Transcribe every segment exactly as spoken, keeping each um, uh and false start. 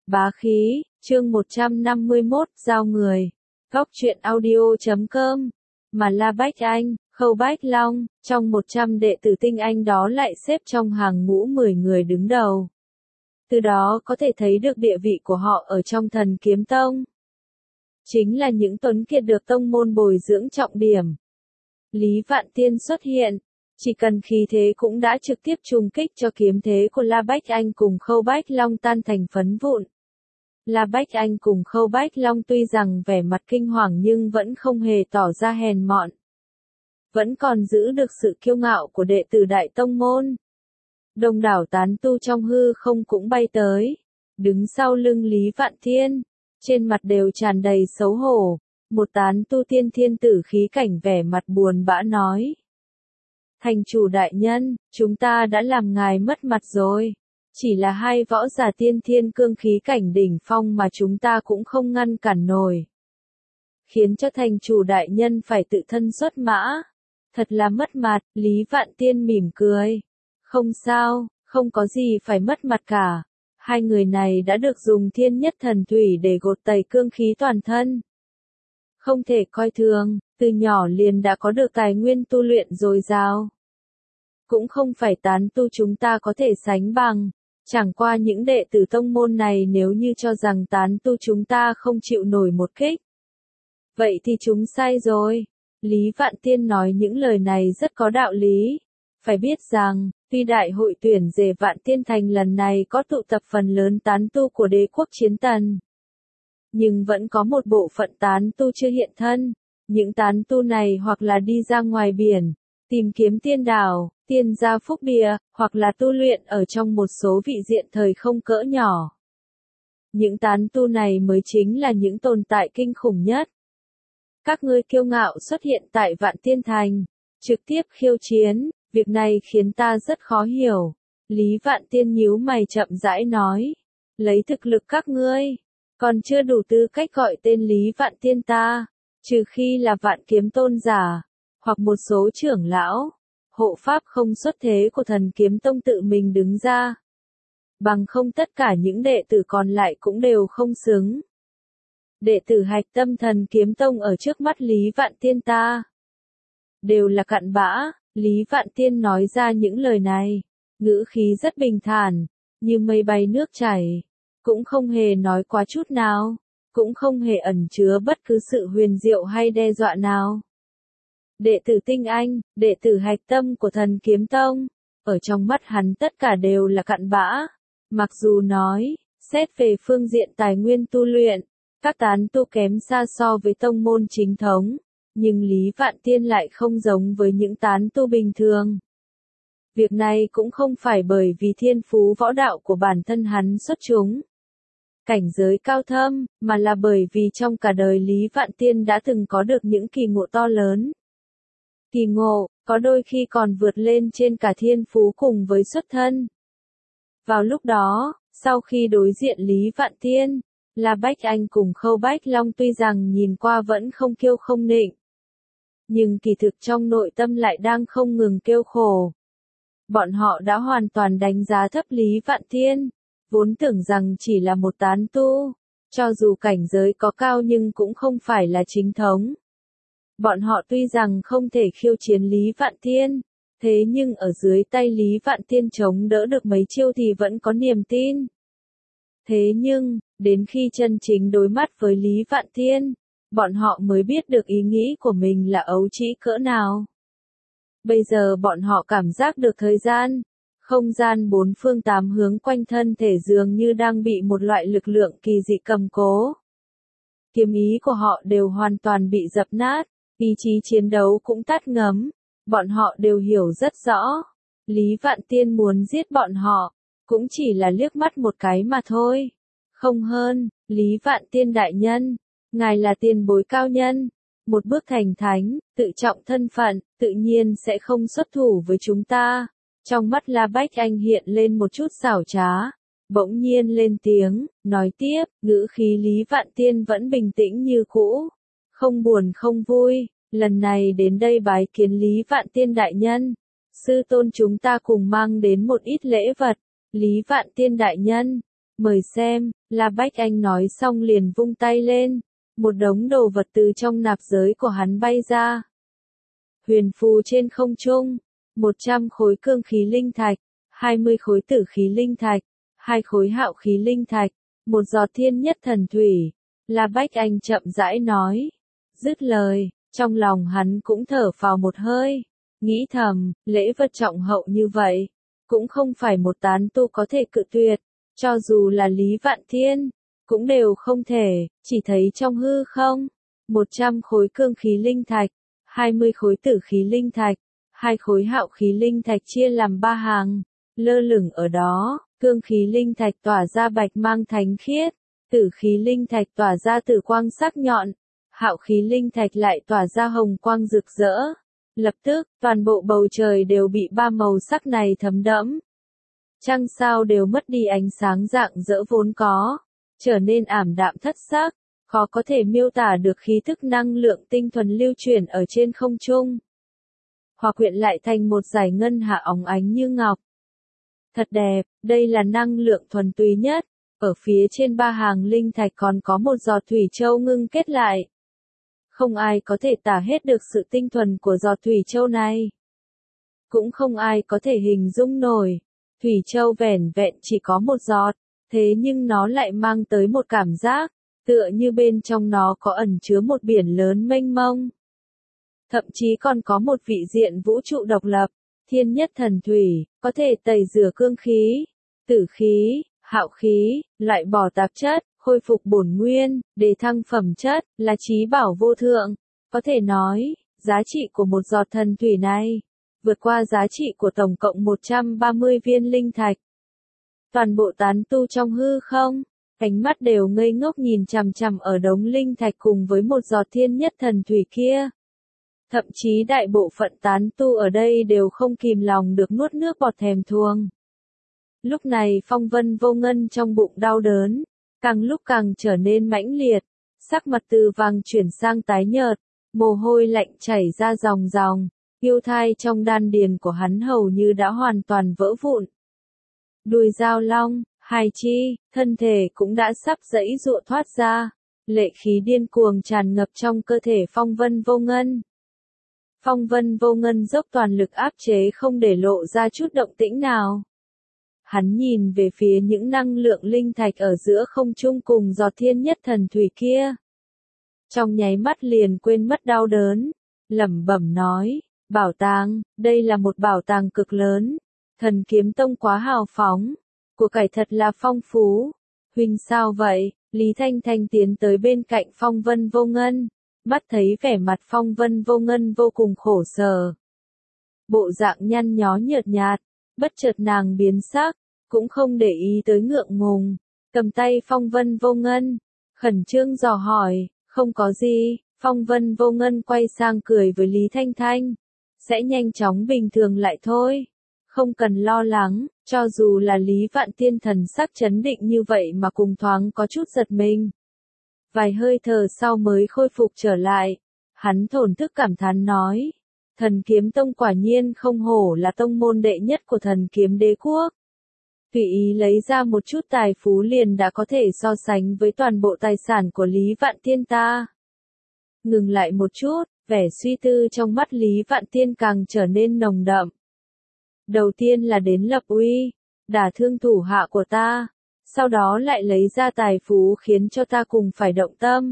Bá khí, chương một trăm năm mươi mốt, giao người. Góc truyện audio chấm com. Mà La Bách Anh, Khâu Bách Long, trong một trăm đệ tử tinh anh đó lại xếp trong hàng ngũ mười người đứng đầu. Từ đó có thể thấy được địa vị của họ ở trong Thần Kiếm Tông. Chính là những tuấn kiệt được tông môn bồi dưỡng trọng điểm. Lý Vạn Tiên xuất hiện, chỉ cần khí thế cũng đã trực tiếp trùng kích cho kiếm thế của La Bách Anh cùng Khâu Bách Long tan thành phấn vụn. La Bách Anh cùng Khâu Bách Long tuy rằng vẻ mặt kinh hoàng nhưng vẫn không hề tỏ ra hèn mọn. Vẫn còn giữ được sự kiêu ngạo của đệ tử Đại Tông Môn. Đông đảo tán tu trong hư không cũng bay tới, đứng sau lưng Lý Vạn Tiên, trên mặt đều tràn đầy xấu hổ. Một tán tu tiên thiên tử khí cảnh vẻ mặt buồn bã nói. Thành chủ đại nhân, chúng ta đã làm ngài mất mặt rồi. Chỉ là hai võ giả tiên thiên cương khí cảnh đỉnh phong mà chúng ta cũng không ngăn cản nổi. Khiến cho thành chủ đại nhân phải tự thân xuất mã. Thật là mất mặt, Lý Vạn Tiên mỉm cười. Không sao, không có gì phải mất mặt cả. Hai người này đã được dùng thiên nhất thần thủy để gột tẩy cương khí toàn thân. Không thể coi thường, từ nhỏ liền đã có được tài nguyên tu luyện dồi dào. Cũng không phải tán tu chúng ta có thể sánh bằng. Chẳng qua những đệ tử tông môn này nếu như cho rằng tán tu chúng ta không chịu nổi một kích. Vậy thì chúng sai rồi. Lý Vạn Tiên nói những lời này rất có đạo lý. Phải biết rằng, tuy đại hội tuyển rể Vạn Tiên Thành lần này có tụ tập phần lớn tán tu của đế quốc Chiến Tần. Nhưng vẫn có một bộ phận tán tu chưa hiện thân. Những tán tu này hoặc là đi ra ngoài biển, tìm kiếm tiên đảo, tiên gia phúc địa, hoặc là tu luyện ở trong một số vị diện thời không cỡ nhỏ. Những tán tu này mới chính là những tồn tại kinh khủng nhất. Các ngươi kiêu ngạo xuất hiện tại Vạn Tiên Thành, trực tiếp khiêu chiến, việc này khiến ta rất khó hiểu. Lý Vạn Tiên nhíu mày chậm rãi nói, lấy thực lực các ngươi, còn chưa đủ tư cách gọi tên Lý Vạn Tiên ta, trừ khi là Vạn Kiếm Tôn giả, hoặc một số trưởng lão, hộ pháp không xuất thế của Thần Kiếm Tông tự mình đứng ra. Bằng không tất cả những đệ tử còn lại cũng đều không xứng. Đệ tử hạch tâm Thần Kiếm Tông ở trước mắt Lý Vạn Tiên ta đều là cặn bã. Lý Vạn Tiên nói ra những lời này, ngữ khí rất bình thản, như mây bay nước chảy, cũng không hề nói quá chút nào, cũng không hề ẩn chứa bất cứ sự huyền diệu hay đe dọa nào. Đệ tử tinh anh, đệ tử hạch tâm của Thần Kiếm Tông, ở trong mắt hắn tất cả đều là cặn bã. Mặc dù nói, xét về phương diện tài nguyên tu luyện, các tán tu kém xa so với tông môn chính thống, nhưng Lý Vạn Tiên lại không giống với những tán tu bình thường. Việc này cũng không phải bởi vì thiên phú võ đạo của bản thân hắn xuất chúng, cảnh giới cao thâm, mà là bởi vì trong cả đời Lý Vạn Tiên đã từng có được những kỳ ngộ to lớn. Kỳ ngộ, có đôi khi còn vượt lên trên cả thiên phú cùng với xuất thân. Vào lúc đó, sau khi đối diện Lý Vạn Tiên, La Bách Anh cùng Khâu Bách Long tuy rằng nhìn qua vẫn không kiêu không nịnh, nhưng kỳ thực trong nội tâm lại đang không ngừng kêu khổ. Bọn họ đã hoàn toàn đánh giá thấp Lý Vạn Tiên, vốn tưởng rằng chỉ là một tán tu, cho dù cảnh giới có cao nhưng cũng không phải là chính thống. Bọn họ tuy rằng không thể khiêu chiến Lý Vạn Tiên, thế nhưng ở dưới tay Lý Vạn Tiên chống đỡ được mấy chiêu thì vẫn có niềm tin. Thế nhưng, đến khi chân chính đối mắt với Lý Vạn Tiên, bọn họ mới biết được ý nghĩ của mình là ấu trĩ cỡ nào. Bây giờ bọn họ cảm giác được thời gian, không gian bốn phương tám hướng quanh thân thể dường như đang bị một loại lực lượng kỳ dị cầm cố. Kiếm ý của họ đều hoàn toàn bị dập nát, ý chí chiến đấu cũng tắt ngấm. Bọn họ đều hiểu rất rõ, Lý Vạn Tiên muốn giết bọn họ, cũng chỉ là liếc mắt một cái mà thôi. Không hơn, Lý Vạn Tiên đại nhân, ngài là tiền bối cao nhân, một bước thành thánh, tự trọng thân phận, tự nhiên sẽ không xuất thủ với chúng ta. Trong mắt La Bách Anh hiện lên một chút xảo trá, bỗng nhiên lên tiếng, nói tiếp, ngữ khí Lý Vạn Tiên vẫn bình tĩnh như cũ, không buồn không vui. Lần này đến đây bái kiến Lý Vạn Tiên đại nhân, sư tôn chúng ta cùng mang đến một ít lễ vật. Lý Vạn Tiên đại nhân, Mời xem, La Bách Anh nói xong liền vung tay lên. Một đống đồ vật từ trong nạp giới của hắn bay ra. Huyền phù trên không trung, một trăm khối cương khí linh thạch, hai mươi khối tử khí linh thạch, hai khối hạo khí linh thạch, một giọt thiên nhất thần thủy. La Bách Anh chậm rãi nói. Dứt lời, trong lòng hắn cũng thở phào một hơi. Nghĩ thầm, lễ vật trọng hậu như vậy, cũng không phải một tán tu có thể cự tuyệt. Cho dù là Lý Vạn Thiên, cũng đều không thể, chỉ thấy trong hư không, một trăm khối cương khí linh thạch, hai mươi khối tử khí linh thạch, hai khối hạo khí linh thạch chia làm ba hàng, lơ lửng ở đó, cương khí linh thạch tỏa ra bạch mang thánh khiết, tử khí linh thạch tỏa ra tử quang sắc nhọn, hạo khí linh thạch lại tỏa ra hồng quang rực rỡ. Lập tức, toàn bộ bầu trời đều bị ba màu sắc này thấm đẫm. Trăng sao đều mất đi ánh sáng rạng rỡ vốn có, trở nên ảm đạm thất sắc, khó có thể miêu tả được khí thức năng lượng tinh thuần lưu chuyển ở trên không trung. Hòa quyện lại thành một dải ngân hạ óng ánh như ngọc. Thật đẹp, đây là năng lượng thuần túy nhất, ở phía trên ba hàng linh thạch còn có một giọt thủy châu ngưng kết lại. Không ai có thể tả hết được sự tinh thuần của giọt thủy châu này. Cũng không ai có thể hình dung nổi. Thủy châu vẻn vẹn chỉ có một giọt, thế nhưng nó lại mang tới một cảm giác, tựa như bên trong nó có ẩn chứa một biển lớn mênh mông. Thậm chí còn có một vị diện vũ trụ độc lập, thiên nhất thần thủy, có thể tẩy rửa cương khí, tử khí, hạo khí, loại bỏ tạp chất, khôi phục bổn nguyên, để thăng phẩm chất, là trí bảo vô thượng. Có thể nói, giá trị của một giọt thần thủy này vượt qua giá trị của tổng cộng một trăm ba mươi viên linh thạch. Toàn bộ tán tu trong hư không, ánh mắt đều ngây ngốc nhìn chằm chằm ở đống linh thạch cùng với một giọt thiên nhất thần thủy kia. Thậm chí đại bộ phận tán tu ở đây đều không kìm lòng được nuốt nước bọt thèm thuồng. Lúc này Phong Vân Vô Ngân trong bụng đau đớn, càng lúc càng trở nên mãnh liệt, sắc mặt từ vàng chuyển sang tái nhợt, mồ hôi lạnh chảy ra ròng ròng. Yêu thai trong đan điền của hắn hầu như đã hoàn toàn vỡ vụn. Đùi giao long, hài chi, thân thể cũng đã sắp giãy giụa thoát ra. Lệ khí điên cuồng tràn ngập trong cơ thể Phong Vân Vô Ngân. Phong Vân Vô Ngân dốc toàn lực áp chế không để lộ ra chút động tĩnh nào. Hắn nhìn về phía những năng lượng linh thạch ở giữa không trung cùng giọt thiên nhất thần thủy kia. Trong nháy mắt liền quên mất đau đớn, lẩm bẩm nói. Bảo tàng, đây là một bảo tàng cực lớn. Thần Kiếm Tông quá hào phóng. Của cải thật là phong phú. Huynh sao vậy? Lý Thanh Thanh tiến tới bên cạnh Phong Vân Vô Ngân. Mắt thấy vẻ mặt Phong Vân Vô Ngân vô cùng khổ sở. Bộ dạng nhăn nhó nhợt nhạt. Bất chợt nàng biến sắc. Cũng không để ý tới ngượng ngùng. Cầm tay Phong Vân Vô Ngân. Khẩn trương dò hỏi. Không có gì. Phong Vân Vô Ngân quay sang cười với Lý Thanh Thanh. Sẽ nhanh chóng bình thường lại thôi. Không cần lo lắng, cho dù là Lý Vạn Thiên thần sắc chấn định như vậy mà cùng thoáng có chút giật mình. Vài hơi thở sau mới khôi phục trở lại. Hắn thổn thức cảm thán nói. Thần Kiếm Tông quả nhiên không hổ là tông môn đệ nhất của Thần Kiếm Đế Quốc. Tùy ý lấy ra một chút tài phú liền đã có thể so sánh với toàn bộ tài sản của Lý Vạn Thiên ta. Ngừng lại một chút. Vẻ suy tư trong mắt Lý Vạn Thiên càng trở nên nồng đậm. Đầu tiên là đến lập uy, đả thương thủ hạ của ta, sau đó lại lấy ra tài phú khiến cho ta cùng phải động tâm.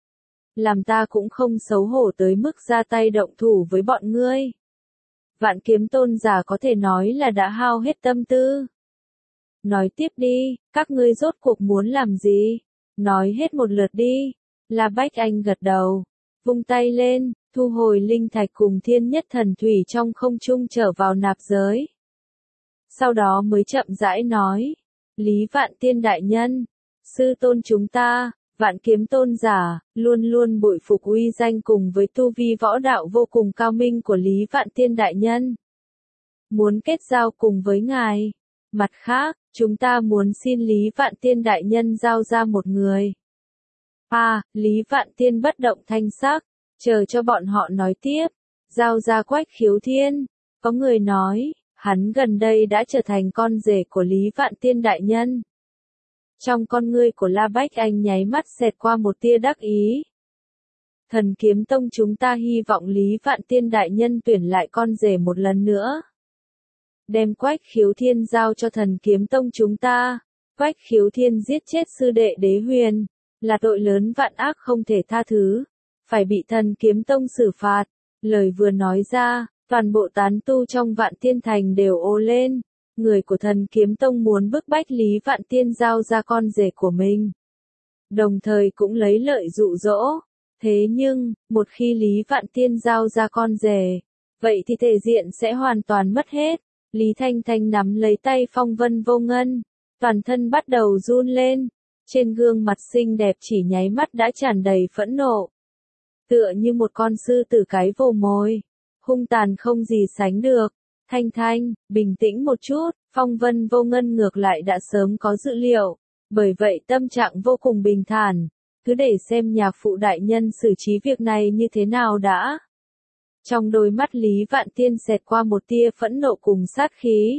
Làm ta cũng không xấu hổ tới mức ra tay động thủ với bọn ngươi. Vạn Kiếm tôn giả có thể nói là đã hao hết tâm tư. Nói tiếp đi, các ngươi rốt cuộc muốn làm gì? Nói hết một lượt đi. La Bách Anh gật đầu, vung tay lên. Thu hồi linh thạch cùng thiên nhất thần thủy trong không trung trở vào nạp giới. Sau đó mới chậm rãi nói. Lý Vạn Tiên đại nhân, sư tôn chúng ta, Vạn Kiếm tôn giả, luôn luôn bội phục uy danh cùng với tu vi võ đạo vô cùng cao minh của Lý Vạn Tiên đại nhân. Muốn kết giao cùng với ngài. Mặt khác, chúng ta muốn xin Lý Vạn Tiên đại nhân giao ra một người. À, Lý Vạn Tiên bất động thanh sắc. Chờ cho bọn họ nói tiếp. Giao ra Quách Khiếu Thiên. Có người nói, hắn gần đây đã trở thành con rể của Lý Vạn Tiên đại nhân. Trong con ngươi của La Bách Anh nháy mắt xẹt qua một tia đắc ý. Thần Kiếm Tông chúng ta hy vọng Lý Vạn Tiên đại nhân tuyển lại con rể một lần nữa. Đem Quách Khiếu Thiên giao cho Thần Kiếm Tông chúng ta. Quách Khiếu Thiên giết chết sư đệ Đế Huyền, là tội lớn vạn ác không thể tha thứ, phải bị Thần Kiếm Tông xử phạt. Lời vừa nói ra, toàn bộ tán tu trong Vạn Tiên Thành đều ồ lên. Người của Thần Kiếm Tông muốn bức bách Lý Vạn Tiên giao ra con rể của mình. Đồng thời cũng lấy lợi dụ dỗ. Thế nhưng, một khi Lý Vạn Tiên giao ra con rể, vậy thì thể diện sẽ hoàn toàn mất hết. Lý Thanh Thanh nắm lấy tay Phong Vân Vô Ngân, toàn thân bắt đầu run lên. Trên gương mặt xinh đẹp chỉ nháy mắt đã tràn đầy phẫn nộ. Tựa như một con sư tử cái vồ mồi, hung tàn không gì sánh được. Thanh Thanh, bình tĩnh một chút, Phong Vân Vô Ngân ngược lại đã sớm có dự liệu, bởi vậy tâm trạng vô cùng bình thản, cứ để xem nhạc phụ đại nhân xử trí việc này như thế nào đã. Trong đôi mắt Lý Vạn Tiên xẹt qua một tia phẫn nộ cùng sát khí.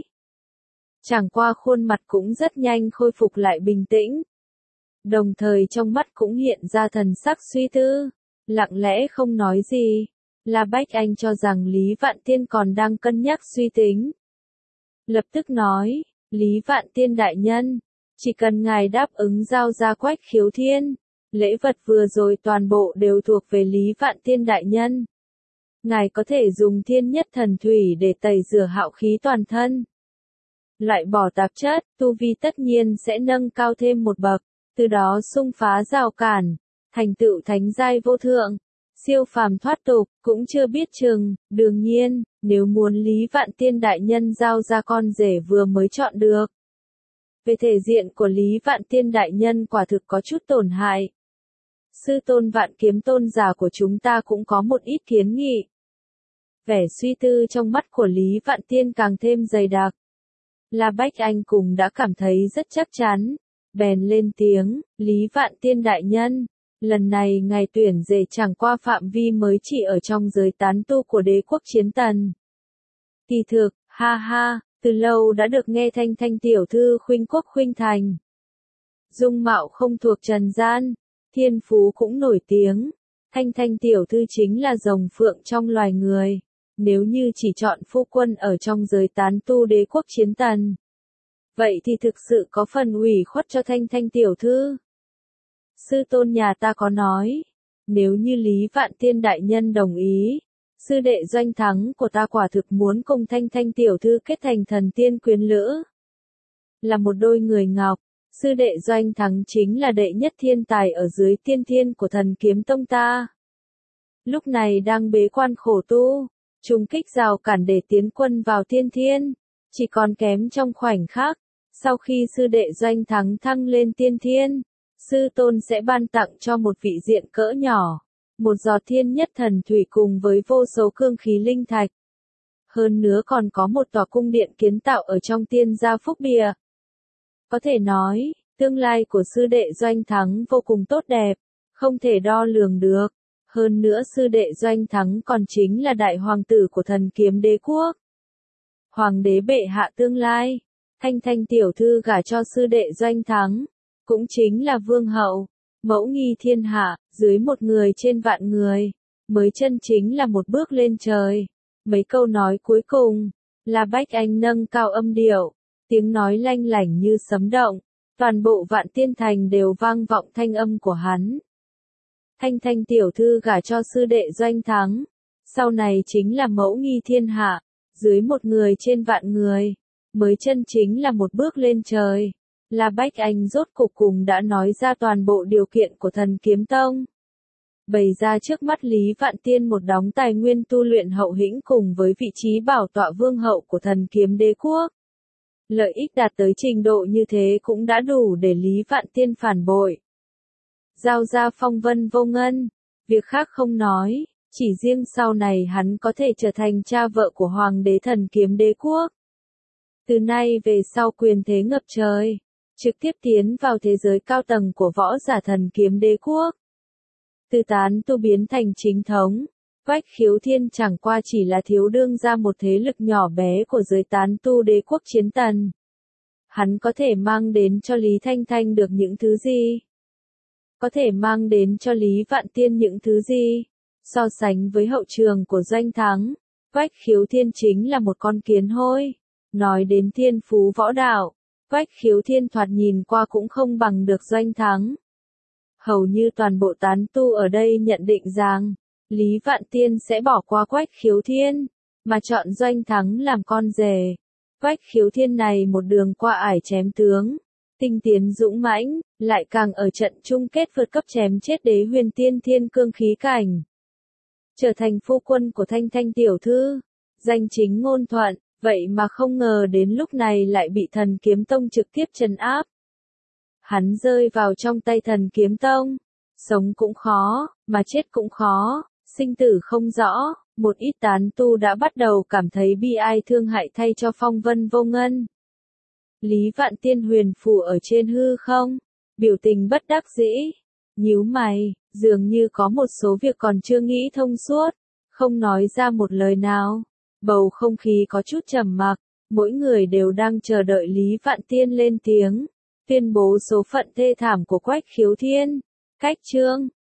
Chẳng qua khuôn mặt cũng rất nhanh khôi phục lại bình tĩnh. Đồng thời trong mắt cũng hiện ra thần sắc suy tư, lặng lẽ không nói gì. La Bách Anh cho rằng Lý Vạn Tiên còn đang cân nhắc suy tính. Lập tức nói, Lý Vạn Tiên đại nhân, chỉ cần ngài đáp ứng giao ra Quách Khiếu Thiên, lễ vật vừa rồi toàn bộ đều thuộc về Lý Vạn Tiên đại nhân. Ngài có thể dùng Thiên Nhất Thần Thủy để tẩy rửa hạo khí toàn thân. Loại bỏ tạp chất, tu vi tất nhiên sẽ nâng cao thêm một bậc, từ đó xung phá rào cản, thành tựu thánh giai vô thượng. Siêu phàm thoát tục, cũng chưa biết chừng. Đương nhiên, nếu muốn Lý Vạn Tiên đại nhân giao ra con rể vừa mới chọn được. Về thể diện của Lý Vạn Tiên đại nhân quả thực có chút tổn hại. Sư tôn Vạn Kiếm tôn giả của chúng ta cũng có một ít kiến nghị. Vẻ suy tư trong mắt của Lý Vạn Tiên càng thêm dày đặc. La Bách Anh cùng đã cảm thấy rất chắc chắn. Bèn lên tiếng, Lý Vạn Tiên đại nhân. Lần này ngài tuyển rể chẳng qua phạm vi mới chỉ ở trong giới tán tu của đế quốc Chiến Tần. Kỳ thực, ha ha, từ lâu đã được nghe Thanh Thanh tiểu thư khuynh quốc khuynh thành. Dung mạo không thuộc trần gian, thiên phú cũng nổi tiếng. Thanh Thanh tiểu thư chính là rồng phượng trong loài người. Nếu như chỉ chọn phu quân ở trong giới tán tu đế quốc Chiến Tần, vậy thì thực sự có phần ủy khuất cho Thanh Thanh tiểu thư. Sư tôn nhà ta có nói, nếu như Lý Vạn Tiên đại nhân đồng ý, sư đệ Doanh Thắng của ta quả thực muốn cùng Thanh Thanh tiểu thư kết thành thần tiên quyến lữ. Là một đôi người ngọc, sư đệ Doanh Thắng chính là đệ nhất thiên tài ở dưới tiên thiên của Thần Kiếm Tông ta. Lúc này đang bế quan khổ tu, trùng kích rào cản để tiến quân vào tiên thiên, chỉ còn kém trong khoảnh khắc. Sau khi sư đệ Doanh Thắng thăng lên tiên thiên, sư tôn sẽ ban tặng cho một vị diện cỡ nhỏ, một giọt Thiên Nhất Thần Thủy cùng với vô số cương khí linh thạch. Hơn nữa còn có một tòa cung điện kiến tạo ở trong tiên gia phúc bìa. Có thể nói, tương lai của sư đệ Doanh Thắng vô cùng tốt đẹp, không thể đo lường được. Hơn nữa sư đệ Doanh Thắng còn chính là đại hoàng tử của Thần Kiếm Đế quốc. Hoàng đế bệ hạ tương lai, Thanh Thanh tiểu thư gả cho sư đệ Doanh Thắng, cũng chính là vương hậu, mẫu nghi thiên hạ, dưới một người trên vạn người, mới chân chính là một bước lên trời. Mấy câu nói cuối cùng, La Bách Anh nâng cao âm điệu, tiếng nói lanh lảnh như sấm động, toàn bộ Vạn Tiên Thành đều vang vọng thanh âm của hắn. Thanh Thanh tiểu thư gả cho sư đệ Doanh Thắng, sau này chính là mẫu nghi thiên hạ, dưới một người trên vạn người, mới chân chính là một bước lên trời. La Bách Anh rốt cục cùng đã nói ra toàn bộ điều kiện của Thần Kiếm Tông. Bày ra trước mắt Lý Vạn Tiên một đống tài nguyên tu luyện hậu hĩnh cùng với vị trí bảo tọa vương hậu của Thần Kiếm Đế quốc. Lợi ích đạt tới trình độ như thế cũng đã đủ để Lý Vạn Tiên phản bội. Giao ra Phong Vân Vô Ngân, việc khác không nói, chỉ riêng sau này hắn có thể trở thành cha vợ của Hoàng đế Thần Kiếm Đế quốc. Từ nay về sau quyền thế ngập trời, trực tiếp tiến vào thế giới cao tầng của võ giả Thần Kiếm Đế quốc. Từ tán tu biến thành chính thống, Quách Khiếu Thiên chẳng qua chỉ là thiếu đương ra một thế lực nhỏ bé của giới tán tu đế quốc Chiến Tần. Hắn có thể mang đến cho Lý Thanh Thanh được những thứ gì? Có thể mang đến cho Lý Vạn Tiên những thứ gì? So sánh với hậu trường của Doanh Thắng, Quách Khiếu Thiên chính là một con kiến hôi. Nói đến thiên phú võ đạo, Quách Khiếu Thiên thoạt nhìn qua cũng không bằng được Doanh Thắng. Hầu như toàn bộ tán tu ở đây nhận định rằng, Lý Vạn Tiên sẽ bỏ qua Quách Khiếu Thiên, mà chọn Doanh Thắng làm con rể. Quách Khiếu Thiên này một đường qua ải chém tướng, tinh tiến dũng mãnh, lại càng ở trận chung kết vượt cấp chém chết Đế Huyền Tiên Thiên Cương khí cảnh. Trở thành phu quân của Thanh Thanh tiểu thư, danh chính ngôn thuận, vậy mà không ngờ đến lúc này lại bị Thần Kiếm Tông trực tiếp trấn áp. Hắn rơi vào trong tay Thần Kiếm Tông, sống cũng khó, mà chết cũng khó, sinh tử không rõ, một ít tán tu đã bắt đầu cảm thấy bi ai thương hại thay cho Phong Vân Vô Ngân. Lý Vạn Tiên huyền phù ở trên hư không, biểu tình bất đắc dĩ, nhíu mày, dường như có một số việc còn chưa nghĩ thông suốt, không nói ra một lời nào. Bầu không khí có chút trầm mặc, mỗi người đều đang chờ đợi Lý Vạn Tiên lên tiếng, tuyên bố số phận thê thảm của Quách Khiếu Thiên. Cách chương